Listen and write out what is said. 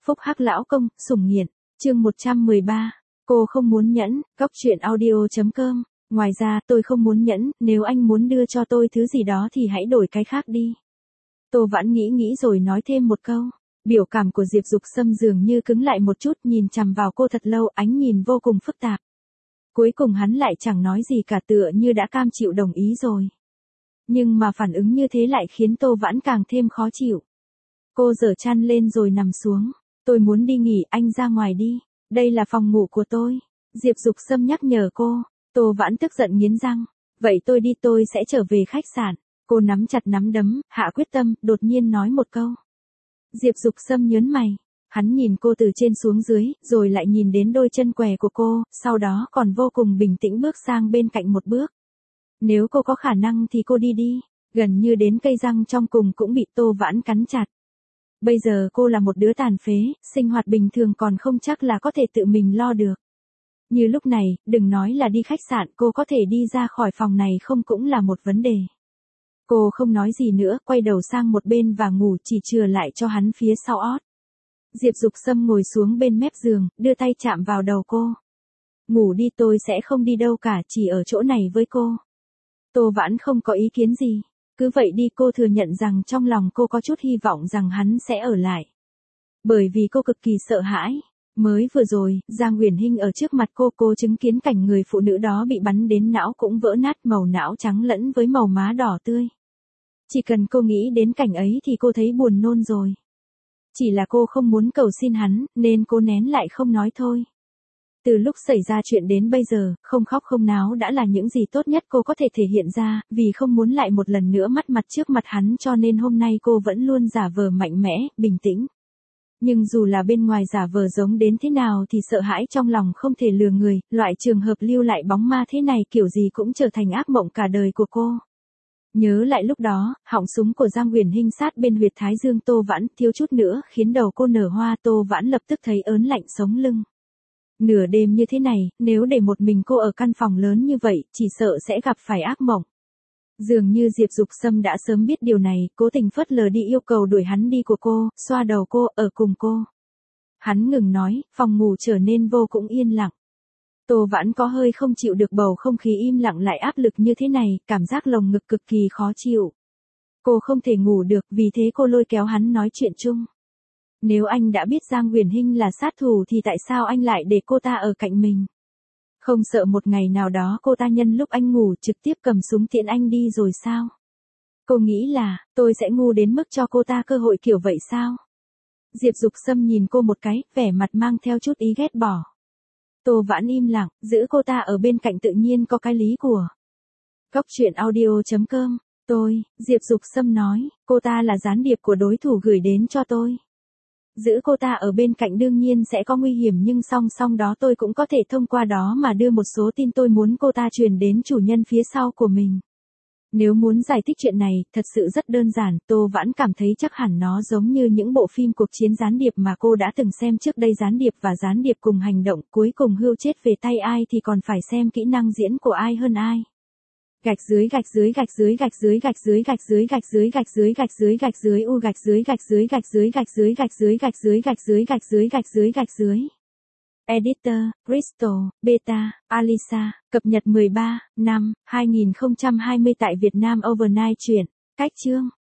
Phúc Hắc lão công, sủng nghiện. Chương 113. Cô không muốn nhẫn, góc truyện audio.com. Ngoài ra, tôi không muốn nhẫn, nếu anh muốn đưa cho tôi thứ gì đó thì hãy đổi cái khác đi. Tô Vãn nghĩ rồi nói thêm một câu. Biểu cảm của Diệp Dục Sâm dường như cứng lại một chút, nhìn chằm vào cô thật lâu, ánh nhìn vô cùng phức tạp. Cuối cùng hắn lại chẳng nói gì cả, tựa như đã cam chịu đồng ý rồi. Nhưng mà phản ứng như thế lại khiến Tô Vãn càng thêm khó chịu. Cô giở chăn lên rồi nằm xuống. Tôi muốn đi nghỉ, anh ra ngoài đi. Đây là phòng ngủ của tôi. Diệp Dục Sâm nhắc nhở cô. Tô Vãn tức giận nghiến răng. Vậy tôi đi, tôi sẽ trở về khách sạn. Cô nắm chặt nắm đấm, hạ quyết tâm, đột nhiên nói một câu. Diệp Dục Sâm nhớn mày. Hắn nhìn cô từ trên xuống dưới, rồi lại nhìn đến đôi chân què của cô, sau đó còn vô cùng bình tĩnh bước sang bên cạnh một bước. Nếu cô có khả năng thì cô đi đi. Gần như đến cây răng trong cùng cũng bị Tô Vãn cắn chặt. Bây giờ cô là một đứa tàn phế, sinh hoạt bình thường còn không chắc là có thể tự mình lo được. Như lúc này, đừng nói là đi khách sạn, cô có thể đi ra khỏi phòng này không cũng là một vấn đề. Cô không nói gì nữa, quay đầu sang một bên và ngủ, chỉ chừa lại cho hắn phía sau ót. Diệp Dục Sâm ngồi xuống bên mép giường, đưa tay chạm vào đầu cô. Ngủ đi, tôi sẽ không đi đâu cả, chỉ ở chỗ này với cô. Tô Vãn không có ý kiến gì. Cứ vậy đi, cô thừa nhận rằng trong lòng cô có chút hy vọng rằng hắn sẽ ở lại. Bởi vì cô cực kỳ sợ hãi. Mới vừa rồi, Giang Uyển Hinh ở trước mặt cô chứng kiến cảnh người phụ nữ đó bị bắn đến não cũng vỡ nát, màu não trắng lẫn với màu má đỏ tươi. Chỉ cần cô nghĩ đến cảnh ấy thì cô thấy buồn nôn rồi. Chỉ là cô không muốn cầu xin hắn, nên cô nén lại không nói thôi. Từ lúc xảy ra chuyện đến bây giờ, không khóc không náo đã là những gì tốt nhất cô có thể thể hiện ra, vì không muốn lại một lần nữa mất mặt trước mặt hắn, cho nên hôm nay cô vẫn luôn giả vờ mạnh mẽ, bình tĩnh. Nhưng dù là bên ngoài giả vờ giống đến thế nào thì sợ hãi trong lòng không thể lừa người, loại trường hợp lưu lại bóng ma thế này kiểu gì cũng trở thành ác mộng cả đời của cô. Nhớ lại lúc đó, họng súng của Giang Uyển Hinh sát bên huyệt thái dương Tô Vãn, thiếu chút nữa khiến đầu cô nở hoa. Tô Vãn lập tức thấy ớn lạnh sống lưng. Nửa đêm như thế này, nếu để một mình cô ở căn phòng lớn như vậy, chỉ sợ sẽ gặp phải ác mộng. Dường như Diệp Dục Sâm đã sớm biết điều này, cố tình phớt lờ đi yêu cầu đuổi hắn đi của cô, xoa đầu cô, ở cùng cô. Hắn ngừng nói, phòng ngủ trở nên vô cùng yên lặng. Tô Vãn có hơi không chịu được bầu không khí im lặng lại áp lực như thế này, cảm giác lồng ngực cực kỳ khó chịu. Cô không thể ngủ được, vì thế cô lôi kéo hắn nói chuyện chung. Nếu anh đã biết Giang Uyển Hinh là sát thủ thì tại sao anh lại để cô ta ở cạnh mình? Không sợ một ngày nào đó cô ta nhân lúc anh ngủ trực tiếp cầm súng tiễn anh đi rồi sao? Cô nghĩ là, tôi sẽ ngu đến mức cho cô ta cơ hội kiểu vậy sao? Diệp Dục Sâm nhìn cô một cái, vẻ mặt mang theo chút ý ghét bỏ. Tô Vãn im lặng, giữ cô ta ở bên cạnh tự nhiên có cái lý của. Góc truyện audio.com. Diệp Dục Sâm nói, cô ta là gián điệp của đối thủ gửi đến cho tôi. Giữ cô ta ở bên cạnh đương nhiên sẽ có nguy hiểm, nhưng song song đó tôi cũng có thể thông qua đó mà đưa một số tin tôi muốn cô ta truyền đến chủ nhân phía sau của mình. Nếu muốn giải thích chuyện này, thật sự rất đơn giản, Tô Vãn cảm thấy chắc hẳn nó giống như những bộ phim cuộc chiến gián điệp mà cô đã từng xem trước đây, gián điệp và gián điệp cùng hành động, cuối cùng hươu chết về tay ai thì còn phải xem kỹ năng diễn của ai hơn ai. Gạch dưới gạch dưới gạch dưới gạch dưới gạch dưới gạch dưới gạch dưới gạch dưới gạch dưới gạch dưới u gạch dưới gạch dưới gạch dưới gạch dưới gạch dưới gạch dưới gạch dưới gạch dưới gạch dưới gạch dưới. Editor, Crystal, Beta, Alisa, cập nhật 13/5/2020 tại Việt Nam Overnight truyện. Cách chương